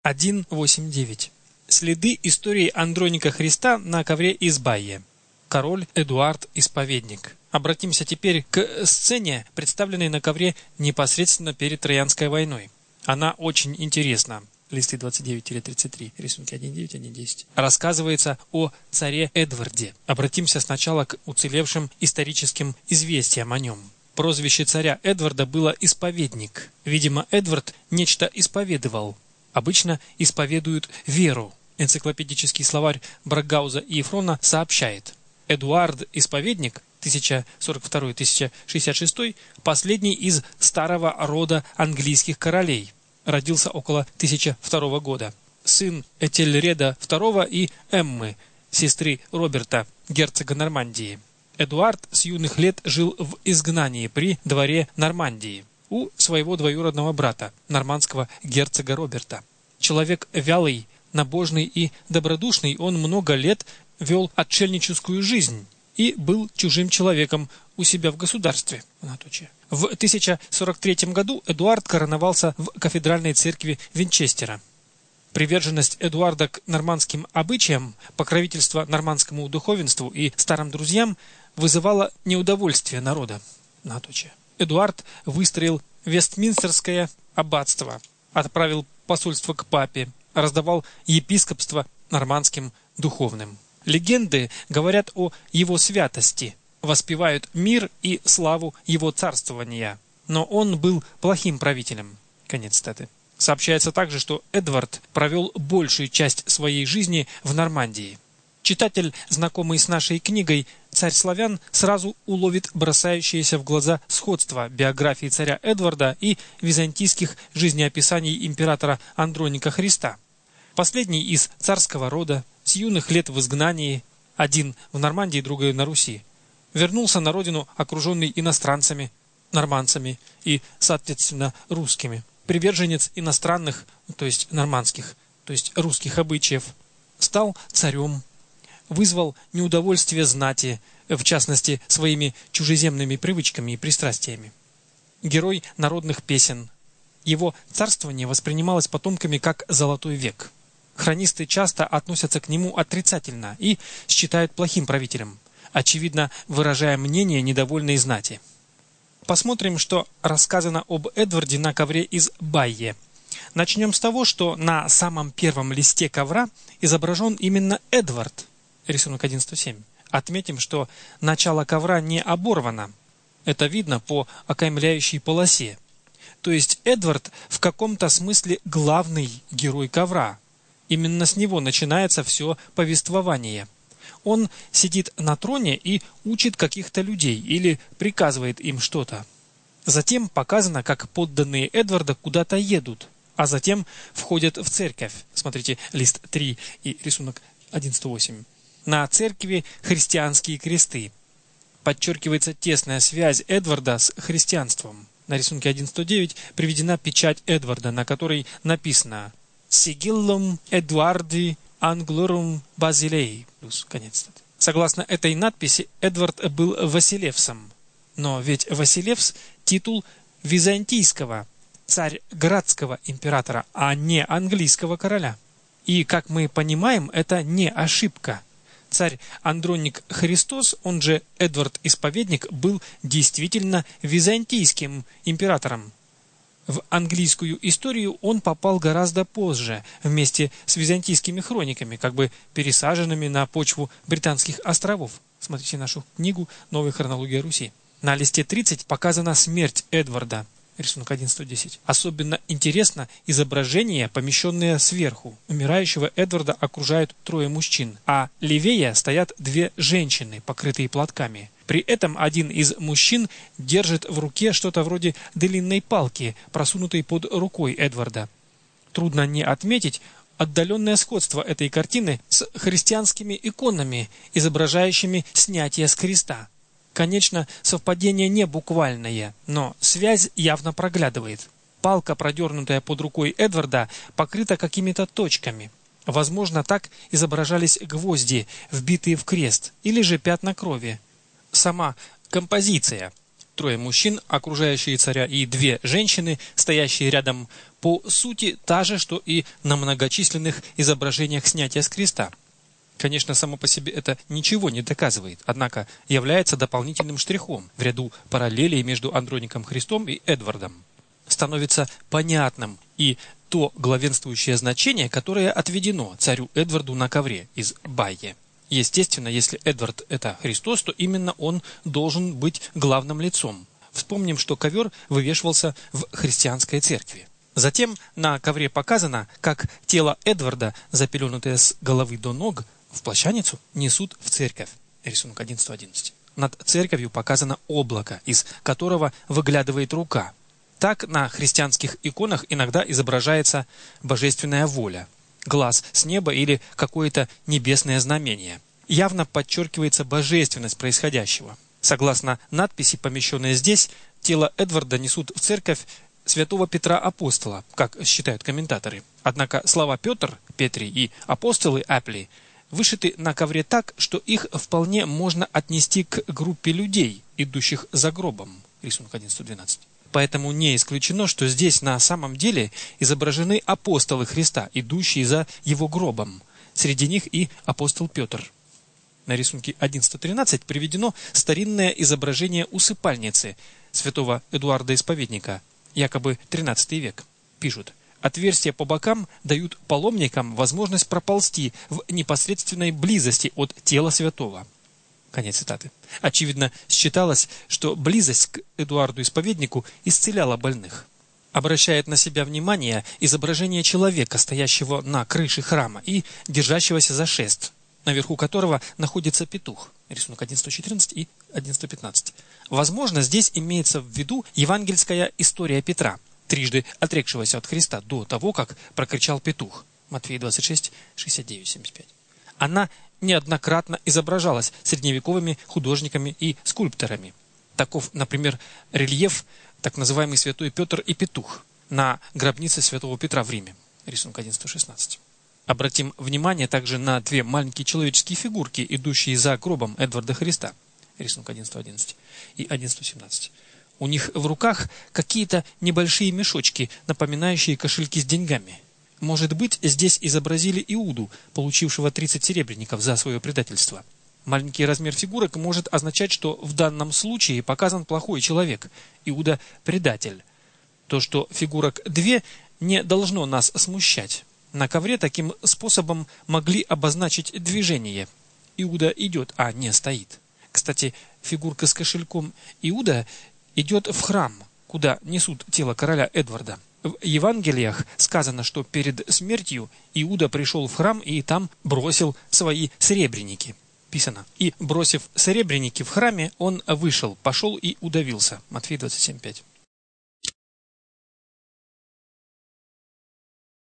1.8.9. Следы истории Андроника Христа на ковре из Байе. Король Эдуард Исповедник. Обратимся теперь к сцене, представленной на ковре непосредственно перед Троянской войной. Она очень интересна. Листы 29-33, рисунки 1.9, 1.10. Рассказывается о царе Эдварде. Обратимся сначала к уцелевшим историческим известиям о нем. Прозвище царя Эдварда было «Исповедник». Видимо, Эдвард нечто исповедовал. Обычно исповедуют веру. Энциклопедический словарь Брагауза и Ефрона сообщает: Эдуард Исповедник 1042-1066, последний из старого рода английских королей. Родился около 1002 года. Сын Этельреда II и Эммы, сестры Роберта, герцога Нормандии. Эдуард с юных лет жил в изгнании при дворе Нормандии у своего двоюродного брата, нормандского герцога Роберта. Человек вялый, набожный и добродушный, он много лет вел отшельническую жизнь и был чужим человеком у себя в государстве. В 1043 году Эдуард короновался в кафедральной церкви Винчестера. Приверженность Эдуарда к нормандским обычаям, покровительство нормандскому духовенству и старым друзьям вызывало неудовольствие народа. Эдуард выстроил Вестминстерское аббатство, отправил посольство к папе, раздавал епископство нормандским духовным. Легенды говорят о его святости, воспевают мир и славу его царствования. Но он был плохим правителем. Конец цитаты. Сообщается также, что Эдвард провел большую часть своей жизни в Нормандии. Читатель, знакомый с нашей книгой «Царь славян», сразу уловит бросающееся в глаза сходство биографии царя Эдварда и византийских жизнеописаний императора Андроника Христа. Последний из царского рода, с юных лет в изгнании, один в Нормандии, другой на Руси, вернулся на родину, окруженный иностранцами, нормандцами и, соответственно, русскими. Приверженец иностранных, то есть нормандских, то есть русских обычаев, стал царем, вызвал неудовольствие знати, в частности, своими чужеземными привычками и пристрастиями. Герой народных песен. Его царствование воспринималось потомками как «золотой век». Хронисты часто относятся к нему отрицательно и считают плохим правителем, очевидно, выражая мнение недовольной знати. Посмотрим, что рассказано об Эдварде на ковре из Байе. Начнем с того, что на самом первом листе ковра изображен именно Эдвард, рисунок 11.7. Отметим, что начало ковра не оборвано. Это видно по окаймляющей полосе. То есть Эдвард в каком-то смысле главный герой ковра. Именно с него начинается все повествование. Он сидит на троне и учит каких-то людей или приказывает им что-то. Затем показано, как подданные Эдварда куда-то едут, а затем входят в церковь. Смотрите, лист 3 и рисунок 11.8. На церкви христианские кресты. Подчеркивается тесная связь Эдварда с христианством. На рисунке 11.9 приведена печать Эдварда, на которой написано «Sigillum Эдуарди Англорум Базилей». Конец. Согласно этой надписи, Эдвард был Василевсом. Но ведь Василевс – титул византийского, царь-градского императора, а не английского короля. И, как мы понимаем, это не ошибка. Царь Андроник Христос, он же Эдвард Исповедник, был действительно византийским императором. В английскую историю он попал гораздо позже, вместе с византийскими хрониками, как бы пересаженными на почву британских островов. Смотрите нашу книгу «Новая хронология Руси». На листе 30 показана смерть Эдварда, рисунок 11.10. Особенно интересно изображение, помещенное сверху. Умирающего Эдварда окружают трое мужчин, а левее стоят две женщины, покрытые платками. При этом один из мужчин держит в руке что-то вроде длинной палки, просунутой под рукой Эдварда. Трудно не отметить отдаленное сходство этой картины с христианскими иконами, изображающими снятие с креста. Конечно, совпадение не буквальное, но связь явно проглядывает. Палка, продернутая под рукой Эдварда, покрыта какими-то точками. Возможно, так изображались гвозди, вбитые в крест, или же пятна крови. Сама композиция Трое мужчин, окружающие царя, и две женщины, стоящие рядом, по сути та же, что и на многочисленных изображениях снятия с креста. Конечно, само по себе это ничего не доказывает, однако является дополнительным штрихом в ряду параллелей между Андроником Христом и Эдвардом. Становится понятным и то главенствующее значение, которое отведено царю Эдварду на ковре из Байе. Естественно, если Эдвард – это Христос, то именно он должен быть главным лицом. Вспомним, что ковер вывешивался в христианской церкви. Затем на ковре показано, как тело Эдварда, запеленутое с головы до ног, в плащаницу несут в церковь. Рисунок 11.11. Над церковью показано облако, из которого выглядывает рука. Так на христианских иконах иногда изображается божественная воля, глаз с неба или какое-то небесное знамение. Явно подчеркивается божественность происходящего. Согласно надписи, помещенной здесь, тело Эдварда несут в церковь святого Петра Апостола, как считают комментаторы. Однако слова Петр, Петри и апостолы Апли вышиты на ковре так, что их вполне можно отнести к группе людей, идущих за гробом. Рисунок 11.12. Поэтому не исключено, что здесь на самом деле изображены апостолы Христа, идущие за его гробом. Среди них и апостол Петр. На рисунке 11.13 приведено старинное изображение усыпальницы святого Эдуарда Исповедника, якобы 13 век. Пишут: отверстия по бокам дают паломникам возможность проползти в непосредственной близости от тела святого. Конец цитаты. Очевидно, считалось, что близость к Эдуарду Исповеднику исцеляла больных. Обращает на себя внимание изображение человека, стоящего на крыше храма и держащегося за шест, наверху которого находится петух. Рисунок 11.14 и 11.15. Возможно, здесь имеется в виду евангельская история Петра, трижды отрекшегося от Христа до того, как прокричал петух. Матфея 26, 69, 75. Она неоднократно изображалась средневековыми художниками и скульпторами. Таков, например, рельеф, так называемый Святой Петр и Петух, на гробнице Святого Петра в Риме. Рисунок 11.16. Обратим внимание также на две маленькие человеческие фигурки, идущие за гробом Эдварда Христа. Рисунок 11.11 и 11.17. У них в руках какие-то небольшие мешочки, напоминающие кошельки с деньгами. Может быть, здесь изобразили Иуду, получившего 30 серебряников за свое предательство. Маленький размер фигурок может означать, что в данном случае показан плохой человек, Иуда – предатель. То, что фигурок две, не должно нас смущать. На ковре таким способом могли обозначить движение. Иуда идет, а не стоит. Кстати, фигурка с кошельком Иуда идет в храм, куда несут тело короля Эдварда. В Евангелиях сказано, что перед смертью Иуда пришел в храм и там бросил свои серебряники. Писано: и, бросив серебряники в храме, он вышел, пошел и удавился. Матфея 27.5.